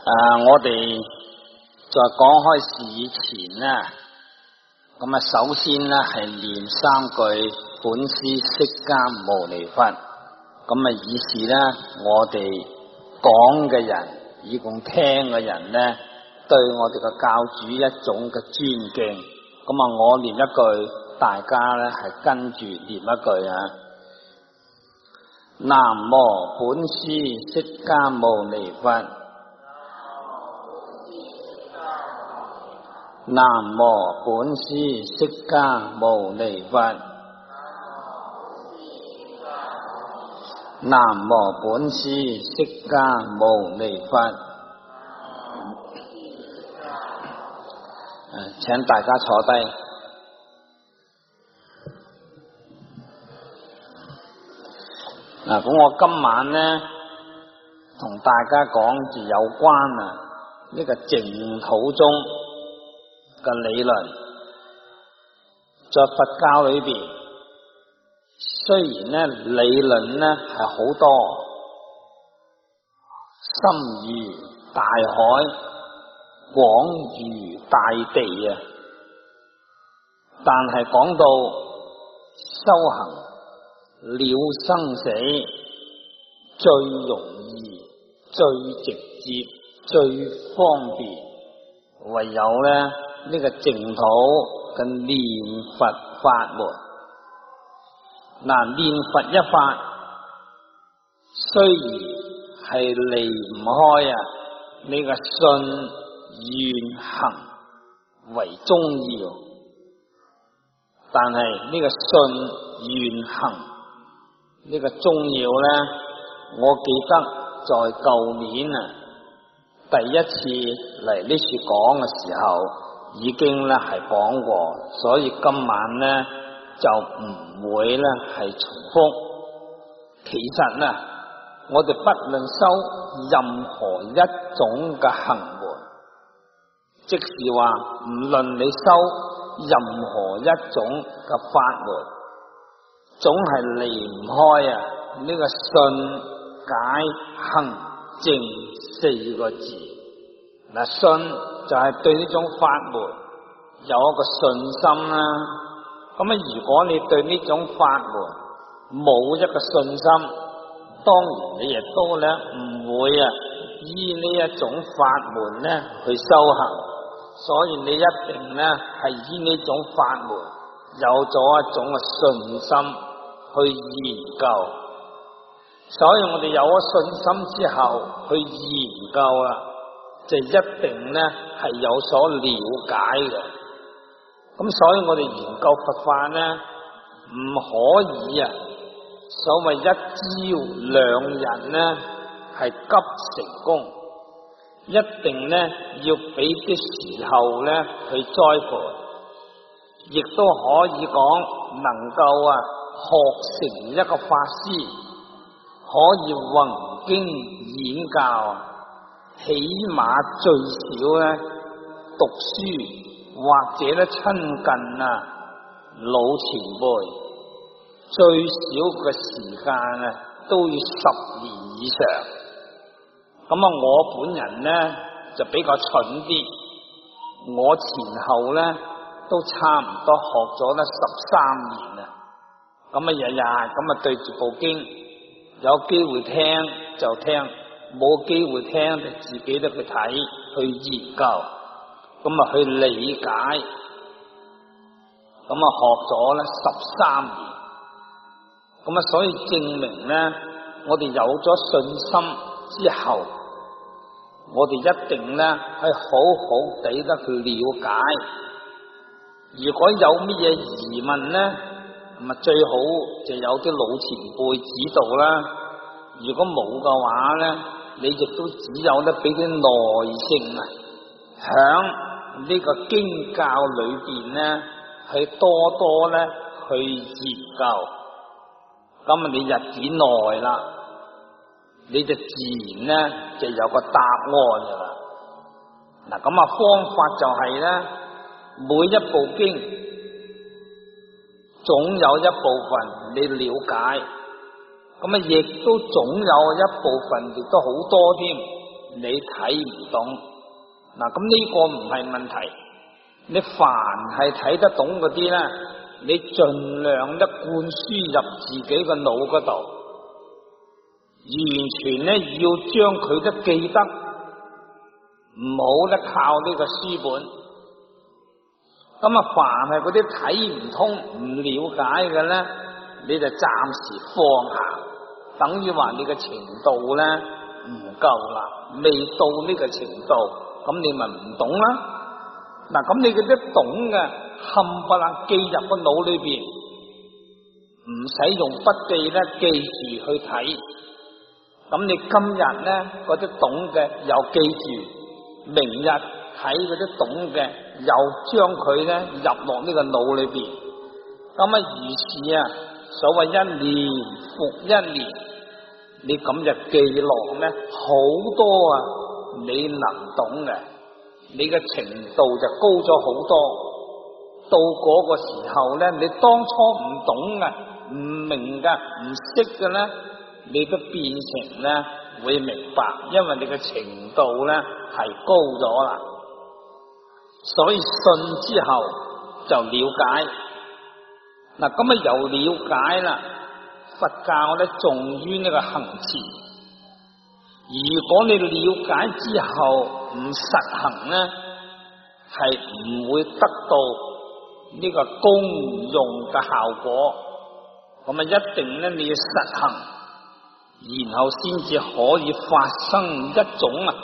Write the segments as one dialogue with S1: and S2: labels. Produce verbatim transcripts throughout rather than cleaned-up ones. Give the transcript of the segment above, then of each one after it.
S1: 啊！我哋在講開事以前呢，咁啊，首先呢係念三句本師釋迦牟尼佛，咁啊，以示呢我哋講嘅人，以共聽嘅人呢，對我哋嘅教主一種嘅尊敬。咁啊，我念一句，大家呢係跟住念一句啊。南無本師釋迦牟尼佛。南無本師釋迦牟尼佛。南無本師釋迦牟尼佛。請大家坐低。嗱，咁我今晚呢，同大家講住有關啊呢個淨土宗嘅理論，在佛教裏邊，雖然呢理論呢係好多，深如大海，廣如大地啊，但係講到修行了生死，最容易、最直接、最方便，唯有呢呢、這個淨土嘅念佛法門。嗱，念佛一法，雖然係離唔開啊呢、這個信願行為重要，但係呢個信願行呢、這個重要呢，我記得在舊年啊第一次嚟呢處講嘅時候，已經咧係講過，所以今晚呢就唔會咧係重複。其實呢，我哋不論修任何一種嘅行門，即是話唔論你修任何一種嘅法門，總係離唔開啊呢個信解行證四個字。嗱，信就係對呢種法門有一個信心啦。咁啊，如果你對呢種法門冇一個信心，當然你亦都咧唔會啊依呢一種法門咧去修行。所以你一定咧係依呢種法門有咗一種嘅信心去研究。所以我哋有咗信心之後去研究啦，就一定咧係有所了解嘅。咁所以我哋研究佛法咧，唔可以啊所謂一朝兩日咧係急成功，一定咧要俾啲時候咧去栽培，亦都可以講能夠啊學成一個法師，可以弘經演教，起碼最少咧讀書或者咧親近啊老前輩，最少嘅時間啊都要十年以上。咁啊，我本人咧就比較蠢啲，我前後咧都差唔多學咗咧十三年啦。咁啊，日日咁啊對住部經，有機會聽就聽，冇機會聽就自己都去睇去研究，咁啊去理解，咁啊學咗咧十三年，咁啊所以證明咧，我哋有咗信心之後，我哋一定咧係好好地得去了解。如果有乜嘢疑問咧，咁啊最好就有啲老前輩指導啦。如果冇嘅話咧，你亦都只有得俾啲耐性啊，響呢個經教裏邊咧，去多多咧去研究。咁啊，你日子耐啦，你就自然咧就有個答案噶啦。嗱，咁啊方法就係咧，每一部經總有一部分你了解，咁啊亦都總有一部分亦都好多添， 你睇唔懂。嗱，咁呢個唔係問題，你凡係睇得懂嗰啲咧，你盡量一灌輸入自己個腦嗰度，完全咧要將佢都記得，唔好咧靠呢個書本。咁啊，凡係嗰啲睇唔通、唔了解嘅咧，你就暫時放下，等於話你嘅程度咧唔夠啦，未到呢個程度，咁你咪唔懂啦。嗱，咁你嗰啲懂嘅冚唪唥記入個腦裏邊，唔使用筆記咧記住去睇。咁你今日咧嗰啲懂嘅又記住，明日睇嗰啲懂嘅又將佢咧入落呢個腦裏邊。咁啊，如是啊，所謂一年復一年，你咁就記落咧好多啊，你能懂嘅。你嘅程度就高咗好多，到嗰個時候咧，你當初唔懂嘅、唔明嘅、唔識嘅咧，你都變成咧會明白，因為你嘅程度咧係高咗啦。所以信之後就了解，嗱咁啊由了解啦，佛教咧重於呢個行持。如果你了解之後唔實行咧，係唔會得到呢個功用嘅效果。咁啊，一定咧你要實行，然後先至可以發生一種啊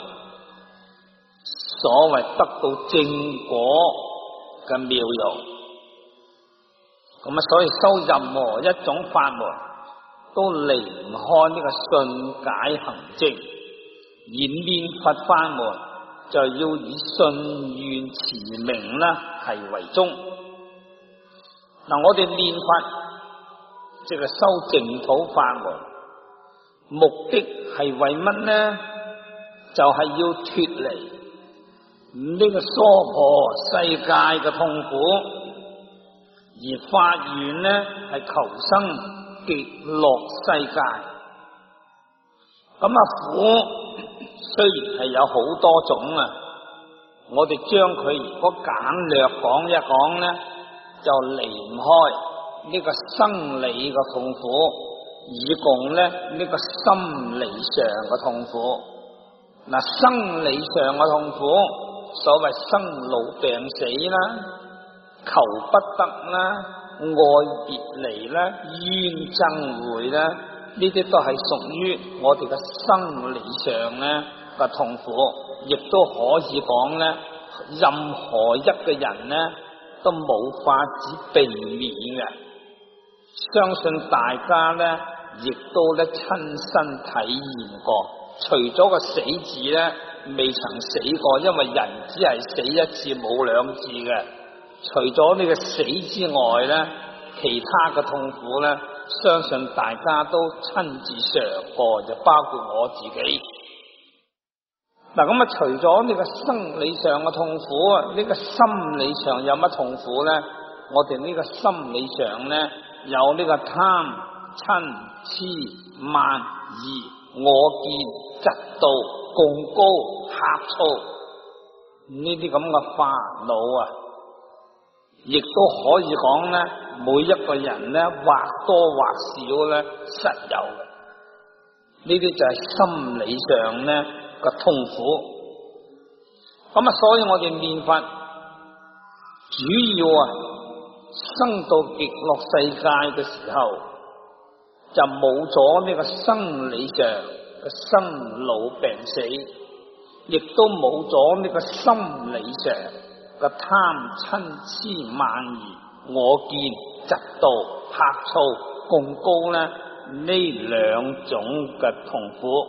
S1: 所謂得到正果嘅妙用。咁啊，所以修任何一種法門，都離唔開呢個信解行證。而念佛法門就要以信願持名啦係為宗。嗱，我哋念佛即係修淨土法門，目的係為乜呢？就係、是、要脫離呢個娑婆世界嘅痛苦，而發願呢係求生極樂世界。咁啊苦雖然係有好多種啊，我哋將佢如果簡略講一講咧，就離唔開呢個生理嘅痛苦，以共咧呢個心理上嘅痛苦。嗱，生理上嘅痛苦，所謂生老病死啦、求不得啦、愛別離啦、冤憎會啦，呢啲都係屬於我哋嘅生理上咧嘅痛苦，亦都可以講咧，任何一個人咧都冇法子避免嘅。相信大家咧，亦都咧親身體驗過。除咗個死字咧，未曾死過，因為人只係死一次，冇兩次嘅。除咗呢個死之外咧，其他嘅痛苦咧，相信大家都親自嘗過，就包括我自己。嗱，咁啊，除咗呢個生理上嘅痛苦啊，呢個心理上有乜痛苦咧？我哋呢個心理上咧，有呢個貪、嗔、痴、慢、疑、我見、嫉妒、貢高、呷醋呢啲咁嘅煩惱啊，亦都可以講咧，每一個人咧或多或少咧實有嘅。呢啲就係心理上咧個痛苦。咁啊，所以我哋念佛主要啊生到極樂世界嘅時候，就冇咗呢個生理上嘅生老病死，亦都冇咗呢個心理上嘅貪嗔痴慢疑、我見、嫉妒、呷醋、貢高咧呢兩種嘅痛苦。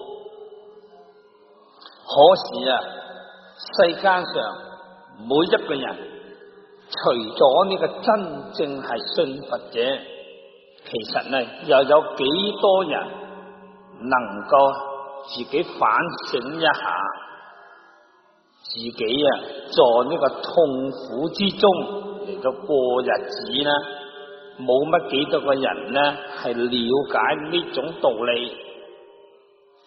S1: 可是啊，世間上每一個人，除咗呢個真正係信佛者，其實呢又有幾多人能夠自己反省一下，自己啊在呢個痛苦之中嚟到過日子呢？冇乜幾多個人呢係了解呢種道理。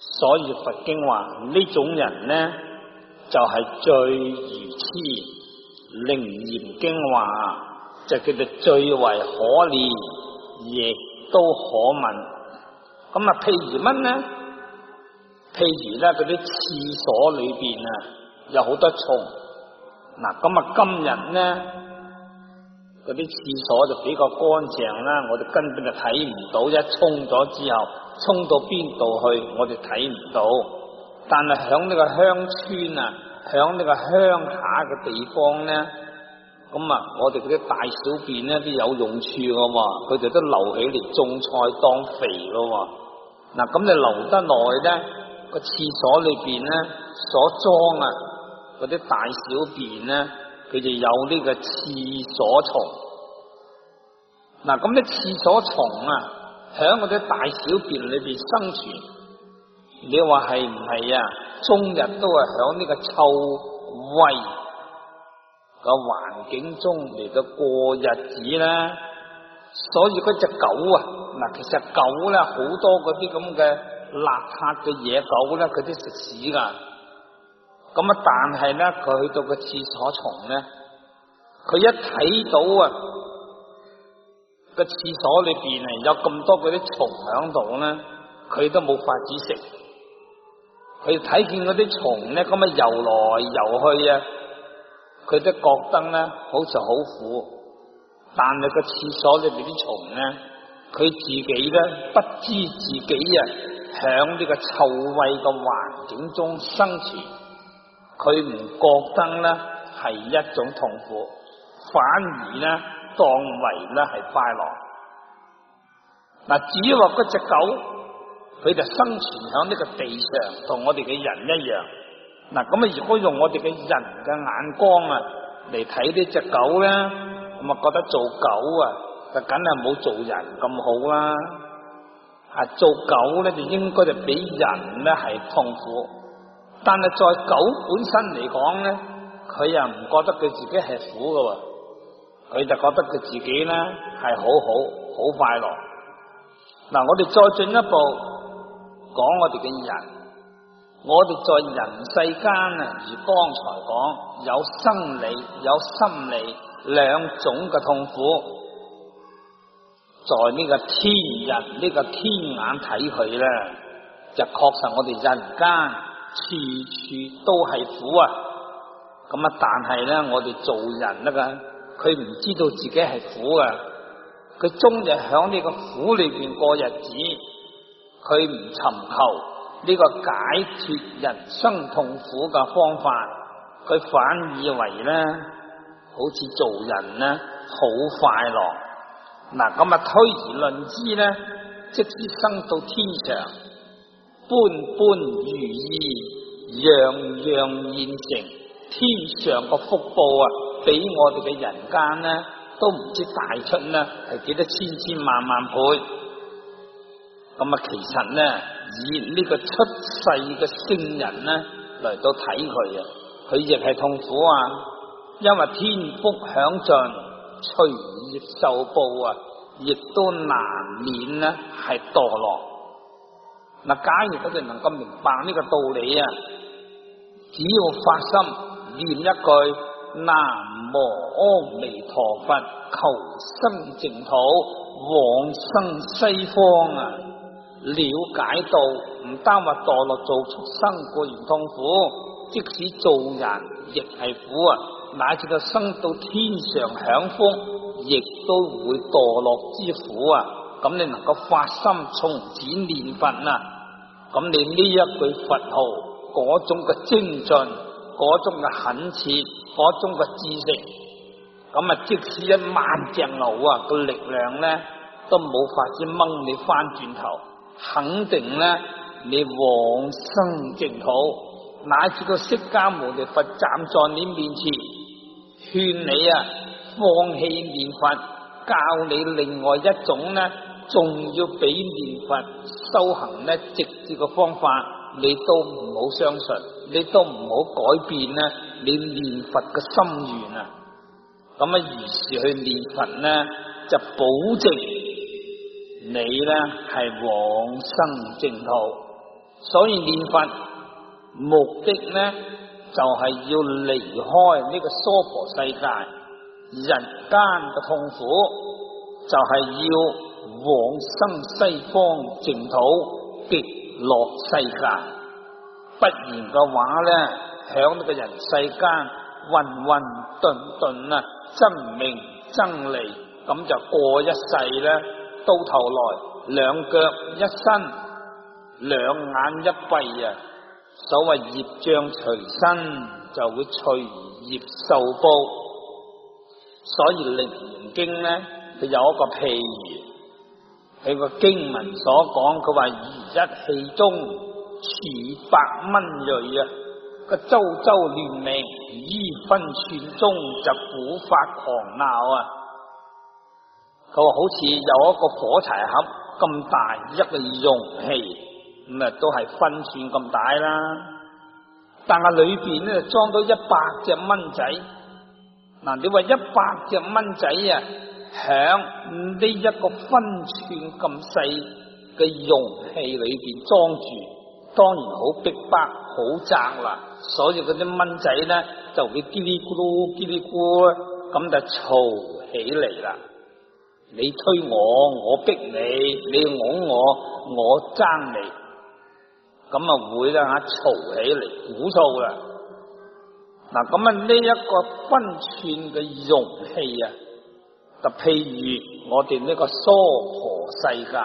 S1: 所以佛經話呢種人呢，就係、是、最愚痴。楞嚴經話就叫做最為可憐，亦都可問。咁啊，譬如乜呢？譬如咧，嗰啲廁所裏邊啊，有好多蟲。嗱，咁啊，今日呢，嗰啲廁所就比較乾淨啦，我哋根本就睇唔到。一沖咗之後，沖到邊度去，我哋睇唔到。但係響呢個鄉村啊，響呢個鄉下嘅地方呢，咁啊，我哋嗰啲大小便呢都有用處噶嘛，佢哋都留起嚟種菜當肥噶嘛。嗱，咁你留得耐呢，個廁所裏邊呢所裝啊嗰啲大小便呢，佢就有呢個廁所蟲。嗱，咁啲廁所蟲啊，響嗰啲大小便裏邊生存，你話係唔係啊？終日都係響呢個臭穢個環境中嚟到過日子啦。所以嗰隻狗啊，嗱，其實狗咧好多嗰啲咁嘅邋遢嘅野狗咧，佢都食屎噶。咁啊，但係咧，佢去到個廁所蟲咧，佢一睇到啊個廁所裏邊啊有咁多嗰啲蟲響度咧，佢都冇法子食。佢睇見嗰啲蟲咧咁啊游來游去啊，佢都覺得咧好似好苦。但係個廁所裏邊啲蟲咧，佢自己咧不知自己啊響呢個臭穢嘅環境中生存，佢唔覺得咧係一種痛苦，反而咧當為咧係快樂。嗱，至於話嗰隻狗，佢就生存響呢個地上，同我哋嘅人一樣。嗱，咁啊如果用我哋嘅人嘅眼光啊嚟睇呢隻狗咧，咁啊覺得做狗啊就梗係冇做人咁好啦。啊，做狗咧就應該就比人咧係痛苦，但係在狗本身嚟講咧，佢又唔覺得佢自己係苦噶，佢就覺得佢自己咧係好好好快樂。嗱，我哋再進一步講我哋嘅人，我哋在人世間啊，如剛才講，有生理有心理兩種嘅痛苦。在呢個天人呢個天眼睇佢咧，就確實我哋人間處處都係苦啊。咁啊，但係咧，我哋做人咧，佢唔知道自己係苦啊。佢終日響呢個苦裏邊過日子，佢唔尋求呢個解脫人生痛苦嘅方法，佢反以為咧，好似做人咧好快樂。嗱，咁啊推而論之咧，即使生到天上，般般如意，樣樣現成，天上個福報啊，比我哋嘅人間咧都唔知大出咧係幾多千千萬萬倍。咁啊，其實咧以呢個出世嘅聖人咧嚟到睇佢啊，佢亦係痛苦啊，因為天福享盡，隨業受報啊，亦都難免咧係墮落。嗱，假如佢哋能夠明白呢個道理啊，只要發心念一句南無阿彌陀佛，求生淨土，往生西方啊，了解到唔單話墮落做畜生固然痛苦，即使做人亦係苦啊，乃至到生到天上享福，亦都會墮落之苦啊！咁你能夠發心從此念佛啊，咁你呢一句佛號嗰種嘅精進，嗰種嘅懇切，嗰種嘅知識，咁啊即使一萬隻牛啊個力量咧都冇法子掹你翻轉頭，肯定咧你往生淨土，乃至到釋迦牟尼佛站在你面前勸你啊放棄念佛，教你另外一種咧，仲要比念佛修行咧直接嘅方法，你都唔好相信，你都唔好改變咧你念佛嘅心願啊！咁啊，於是去念佛咧，就保證你咧係往生淨土。 所以念佛目的呢，就係要離開呢個娑婆世界人間嘅痛苦，就係要往生西方淨土極樂世界。不然嘅話呢，響呢個人世間混混沌沌啊，爭名爭利，咁就過一世呢，到頭來兩腳一伸，兩眼一閉啊！所謂業障隨身，就會隨業受報。所以《楞嚴經》呢，佢有一個譬喻，佢個經文所講，佢話如一氣中處百蚊銳啊，個周周亂命，於分寸中就鼓發狂鬧啊！佢話好似有一個火柴盒咁大一個容器，咁啊都係分寸咁大啦，但係裏邊咧裝到一百隻蚊仔。嗱，你話一百隻蚊仔啊，響呢一個分寸咁細嘅容器裏邊裝住，當然好逼迫，好窄啦。所以嗰啲蚊仔咧就會嘰哩咕嚕嘰哩咕嚕咁就嘈起嚟啦。你推我，我逼你，你拱我，我爭你，咁啊會啦吓，嘈起嚟，鼓噪啦。嗱，咁啊呢一個分寸嘅容器啊，就譬如我哋呢個娑婆世界，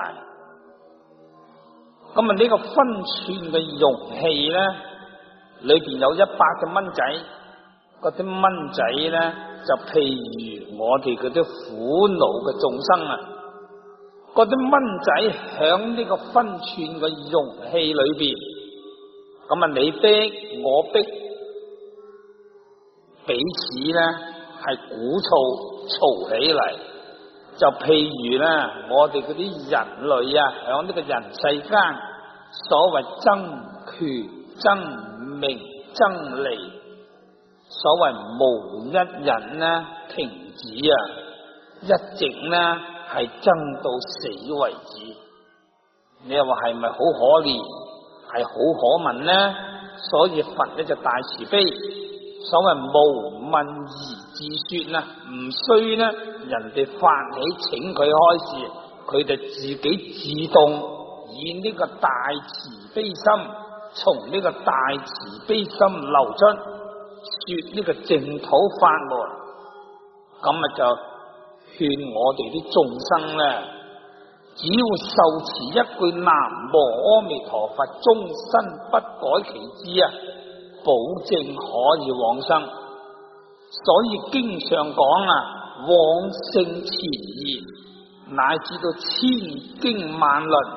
S1: 咁啊呢個分寸嘅容器咧，裏邊有一百隻蚊仔，嗰啲蚊仔咧就譬如我哋嗰啲苦惱嘅眾生啊，嗰啲蚊仔響呢個分寸嘅容器裏邊，咁啊你逼我逼。彼此咧係鼓噪嘈起嚟，就譬如咧我哋嗰啲人類啊，響呢個人世間，所謂爭權、爭名、爭利，所謂無一人呢停止啊，一直呢係爭到死為止。你又話係咪好可憐？係好可憫呢？所以佛呢就大慈悲。所謂無問而自說啦，唔需呢人哋發起請佢開示，佢哋自己自動以呢個大慈悲心，從呢個大慈悲心流出，說呢個淨土法門，咁啊就勸我哋啲眾生咧，只要受持一句南無阿彌陀佛，終身不改其志啊，保證可以往生。所以經上講啊，往聖前言，乃至到千經萬論，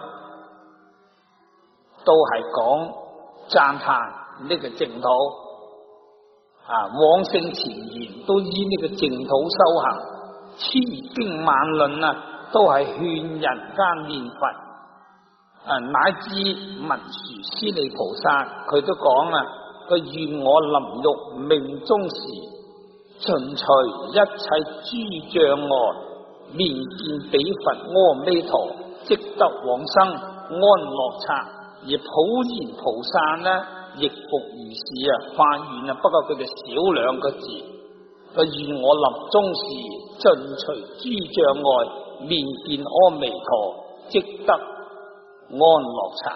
S1: 都係講讚歎呢個淨土啊。往聖前言都依呢個淨土修行，千經萬論啊，都係勸人間念佛啊。乃至文殊師利菩薩，佢都講啊，佢願我臨欲命終時，盡除一切諸障礙，面見彼佛阿彌陀，即得往生安樂剎。而普賢菩薩呢，亦復如是啊，發願啊，不過佢哋少兩個字，佢願我臨終時盡除諸障礙，面見阿彌陀，即得安樂剎。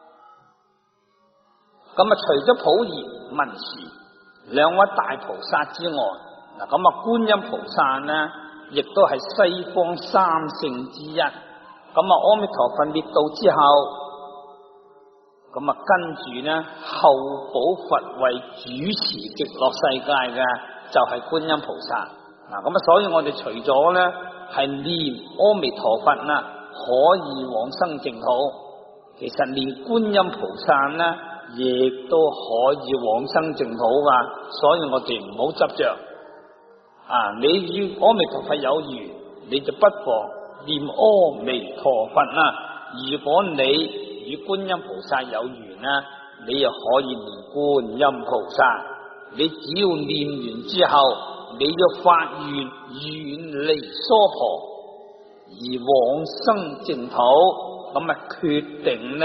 S1: 咁啊，除咗普賢文殊兩位大菩薩之外，嗱咁啊，觀音菩薩呢，亦都係西方三聖之一。咁啊，阿彌陀佛滅度之後，咁啊，跟住呢，後補佛為主持極樂世界嘅就係觀音菩薩。嗱，咁啊，所以我哋除咗呢係念阿彌陀佛啦，可以往生淨土，其實念觀音菩薩呢，亦都可以往生淨土噶。所以我哋唔好執着啊！你與阿彌陀佛有緣，你就不妨念阿彌陀佛啦。如果你與觀音菩薩有緣啦，你又可以念觀音菩薩。你只要念完之後，你要發願遠離娑婆而往生淨土，咁啊決定呢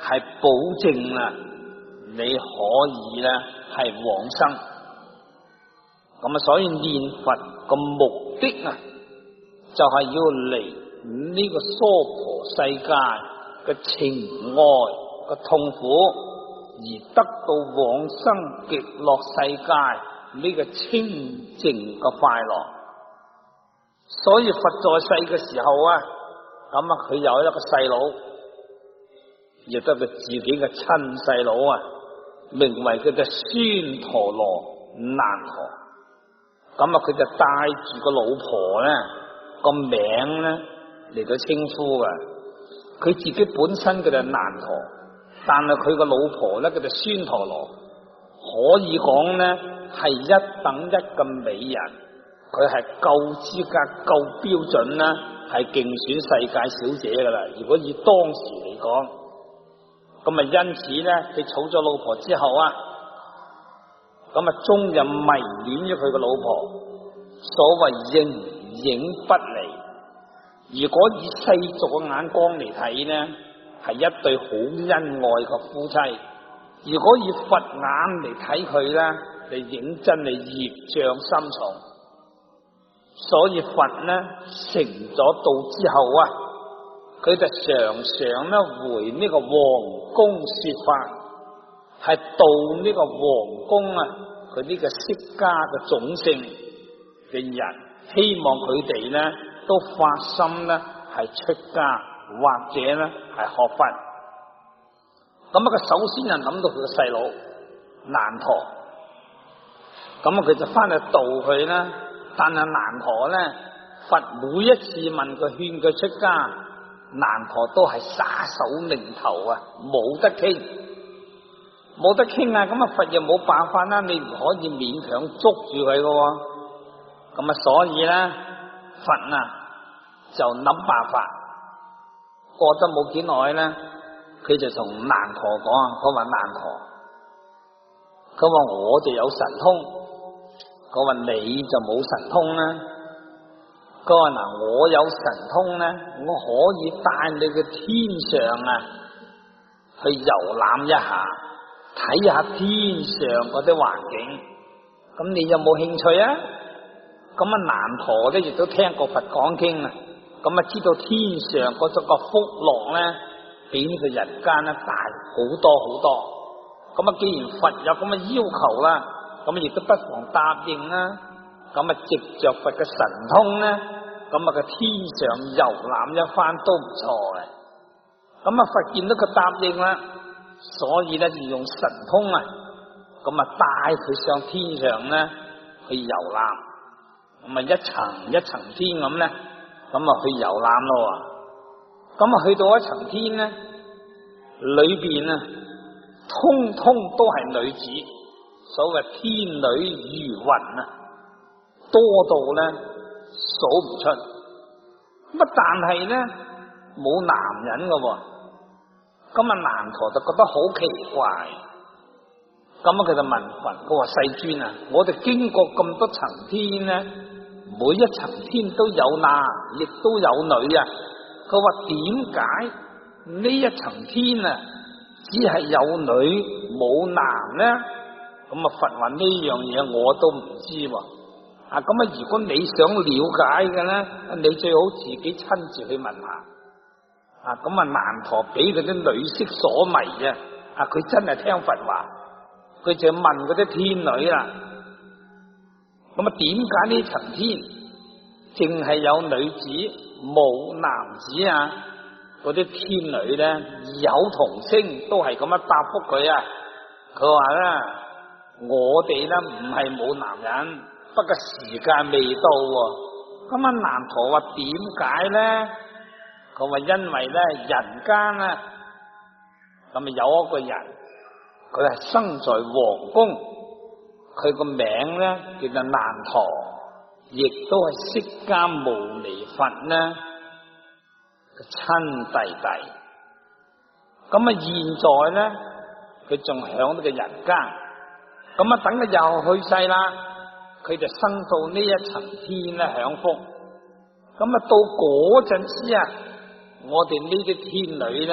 S1: 係保證啦，你可以咧係往生。咁啊，所以念佛個目的啊，就係要嚟呢個娑婆世界嘅情愛嘅痛苦，而得到往生極樂世界呢個清淨嘅快樂。所以佛在世嘅時候啊，咁啊佢有一個細佬，亦都係佢自己嘅親細佬啊，名為佢嘅孫陀羅難陀。咁啊佢就帶住個老婆咧個名咧嚟到稱呼嘅，佢自己本身佢就難陀，但係佢個老婆咧佢就孫陀羅，可以講咧係一等一嘅美人，佢係夠資格夠標準啦，係競選世界小姐噶啦。如果以當時嚟講，咁啊因此咧佢娶咗老婆之後啊，咁啊終日迷戀咗佢個老婆，所謂形影不離。如果以世俗嘅眼光嚟睇呢，係一對好恩愛嘅夫妻；如果以佛眼嚟睇佢呢，你認真係業障深重。所以佛呢成咗道之後啊，佢就常常咧回呢個皇宮說法，係度呢個皇宮啊，佢呢個釋迦嘅種姓嘅人，希望佢哋咧都發心咧係出家或者咧係學佛。咁啊，佢首先就諗到佢個細佬難陀，咁啊佢就翻去度佢啦。但係難陀咧，佛每一次問佢勸佢出家，難陀都係耍手擰頭啊，冇得傾，冇得傾啊！咁啊，佛又冇辦法啦，你唔可以勉強捉住佢噶，咁啊，所以咧，佛啊就諗辦法。過得冇幾耐咧，佢就同難陀講，佢話難陀，佢話我就有神通。佢話你就冇神通啦。佢話嗱，我有神通咧，我可以帶你嘅天上啊去遊覽一下，睇下天上嗰啲環境。咁你有冇興趣啊？咁啊難陀咧亦都聽過佛講經啊，咁啊知道天上嗰種個福樂咧比呢個人間咧大好多好多。咁啊既然佛有咁嘅要求啦，咁亦都不妨答應啦。咁啊，藉着佛嘅神通咧，咁啊，個天上遊覽一番都唔錯嘅。咁啊，佛見到佢答應啦，所以咧就用神通啊，咁啊帶佢上天上咧去遊覽。咁啊，一層一層天咁咧，咁啊去遊覽咯。咁啊，去到一層天咧，裏邊啊，通通都係女子。所謂天女如雲啊，多到咧數唔出。咁但係咧冇男人噶，咁啊難陀就覺得好奇怪。咁啊佢就問佛，佢話世尊啊，我哋經過咁多層天咧，每一層天都有男，亦都有女啊。佢話點解呢一層天啊，只係有女冇男咧？咁啊佛話呢樣嘢我都唔知喎。啊咁啊如果你想了解嘅咧，你最好自己親自去問下。啊咁啊難陀俾嗰啲女色所迷啊，啊佢真係聽佛話，佢就問嗰啲天女啦。咁啊點解呢層天淨係有女子冇男子啊？嗰啲天女咧異口同聲都係咁樣答覆佢啊。佢話咧，我哋咧唔係冇男人，不過時間未到喎。咁啊難陀話點解咧？佢話因為咧人間咧咁啊有一個人，佢係生在皇宮，佢個名咧叫做難陀，亦都係釋迦牟尼佛咧個親弟弟。咁啊現在咧佢仲響呢個人間，咁啊等佢又去世啦，佢就生到呢一層天咧享福。咁啊到嗰陣時啊，我哋呢啲天女咧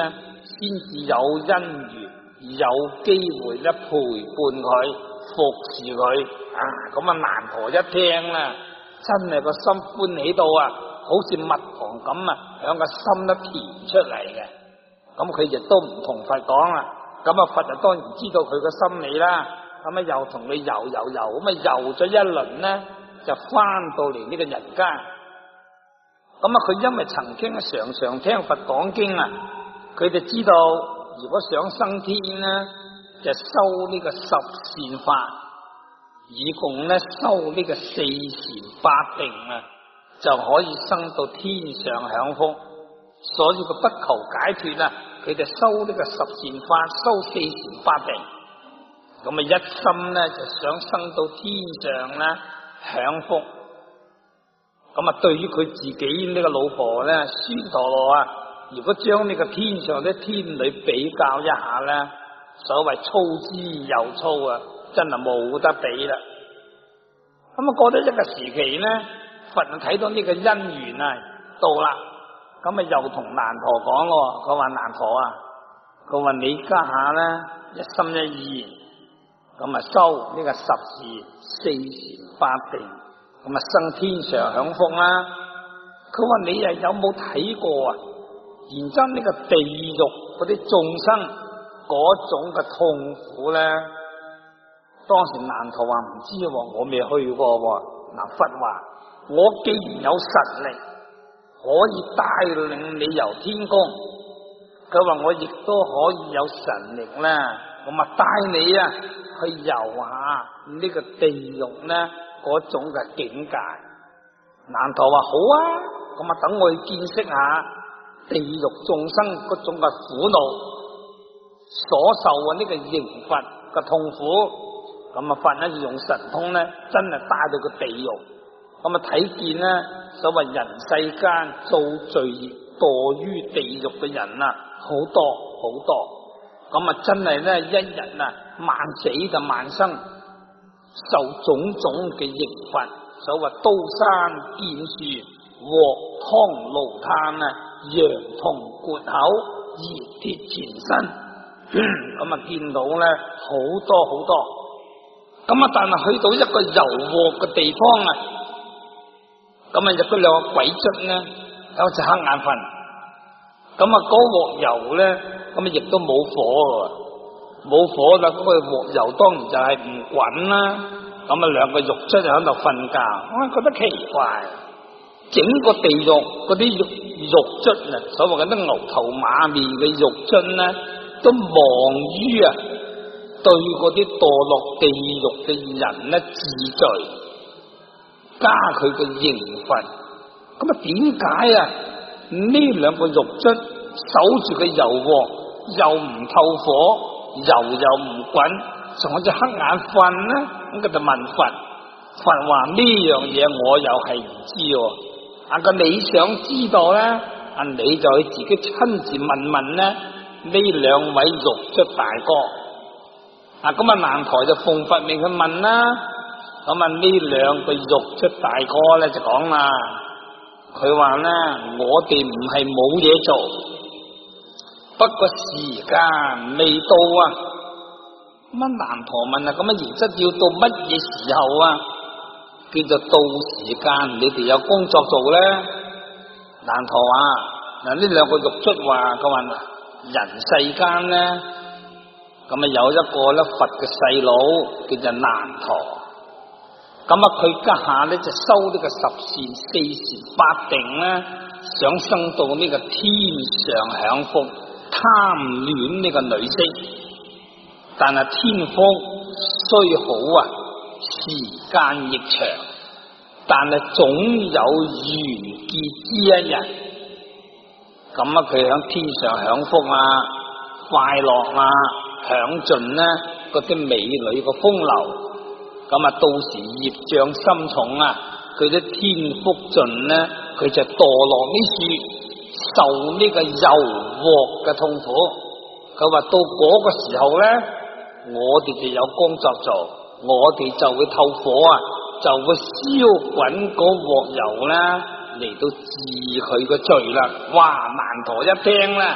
S1: 先至有姻緣，有機會咧陪伴佢，服侍佢。啊，咁啊難陀一聽啦，真係個心歡喜到啊，好似蜜糖咁啊，響個心都甜出嚟嘅。咁佢亦都唔同佛講啦，咁啊佛就當然知道佢個心理啦，咁啊又同佢遊遊遊，咁啊遊咗一輪呢，就翻到嚟呢個人間。咁啊佢因為曾經常常聽佛講經啊，佢就知道如果想升天呢，就修呢個十善法，以共呢修呢個四禪八定啊，就可以升到天上享福。所以佢不求解脫啊，佢就修呢個十善法，修四禪八定，咁啊一心呢就想升到天上啦享福。咁啊對於佢自己呢個老婆咧孫陀羅啊，如果將呢個天上啲天女比較一下咧，所謂粗之又粗啊，真係冇得比啦。咁啊過咗一個時期咧，佛就睇到呢個因緣啊到啦，咁啊又同難陀講咯，佢話難陀啊，佢話你家下咧一心一意，咁啊修呢個十善四禪八定，咁啊生天上享福啦。佢話你啊有冇睇過啊？然之後呢個地獄嗰啲眾生嗰種嘅痛苦咧，當時難陀話唔知，我未去過。嗱，佛話我既然有實力可以帶領你遊天宮，佢話我亦都可以有神力啦，咁啊帶你啊去遊下呢個地獄咧嗰種嘅境界。難陀話好啊，咁啊等我去見識下地獄眾生嗰種嘅苦惱，所受嘅呢個刑罰嘅痛苦。咁啊佛咧用神通咧，真係帶到個地獄，咁啊睇見咧所謂人世間造罪業墮於地獄嘅人啊，好多好多。咁啊真係咧一日啊萬死就萬生，受種種嘅刑罰，所謂刀山劍樹、鑊湯爐炭啊、烊銅豁口、熱鐵纏身，咁啊見到咧好多好多。咁啊但係去到一個油鑊嘅地方啊，咁啊入咗兩個鬼卒咧，有隻黑眼瞓。咁啊嗰鑊油咧，咁啊亦都冇火，冇火啦，嗰個鑊油當然就係唔滾啦。咁啊兩個獄卒就喺度瞓覺，我覺得奇怪，整個地獄嗰啲獄獄卒啊，所謂嗰啲牛頭馬面嘅獄卒咧，都忙於啊對嗰啲墮落地獄嘅人咧治罪，加佢嘅刑罰。咁啊點解啊呢兩個獄卒守住個油鑊又唔透火，油又唔滾，仲有隻黑眼瞓呢？咁佢就問佛，佛話呢樣嘢我又係唔知喎。啊個你想知道咧，啊你就去自己親自問問咧呢兩位獄卒大哥。啊咁啊難陀就奉佛命去問啦。咁啊呢兩個獄卒大哥咧就講啦，佢話咧我哋唔係冇嘢做，不過時間未到啊。咁啊難陀問啊，咁啊然則要到乜嘢時候啊？叫做到時間你哋有工作做咧。難陀話嗱呢兩個獄卒話，佢話人世間咧，咁啊有一個咧佛嘅細佬叫做難陀。咁啊佢家下咧就修呢個十善四禪八定咧，想升到呢個天上享福，貪戀呢個女色。但係天福雖好啊，時間亦長，但係總有完結之一日。咁啊佢響天上享福啊，快樂啊，享盡咧嗰啲美女嘅風流。咁啊到時業障深重啊，佢啲天福盡咧，佢就墮落呢處，受呢個油鑊嘅痛苦。佢話到嗰個時候咧，我哋就有工作做，我哋就會透火啊，就會燒滾嗰鑊油啦，嚟到治佢個罪啦。哇！難陀一聽啦，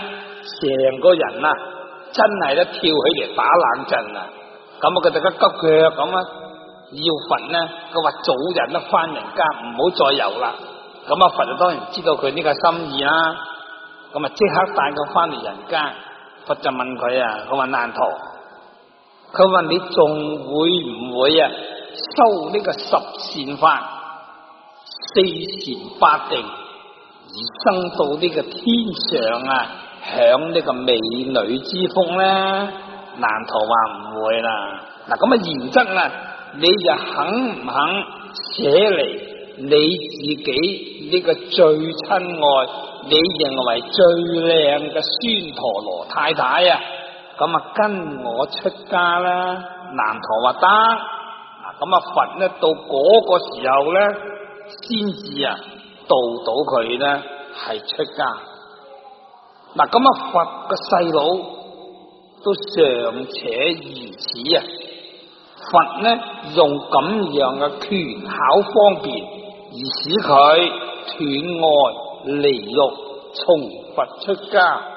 S1: 成個人啊真係咧跳起嚟打冷震啊！咁啊佢哋嘅急腳咁啊，要佛呢，佢話早日咧翻人間，唔好再遊啦。咁啊佛就當然知道佢呢個心意啦，咁啊即刻帶佢翻嚟人間。佛就問佢啊，佢話難陀，佢話你仲會唔會啊修呢個十善法、四禪八定，而生到呢個天上啊，享呢個美女之福咧？難陀話唔會啦。嗱咁啊原則啊，你就肯唔肯捨離你自己呢個最親愛，你認為最靚嘅孫陀羅太太啊？咁啊跟我出家啦。難陀話得。嗱咁啊佛呢到嗰個時候咧，先至啊度到佢咧係出家。嗱咁啊佛個細佬都尚且如此啊，佛呢用咁樣嘅權巧方便，而使佢斷愛離欲，從佛出家。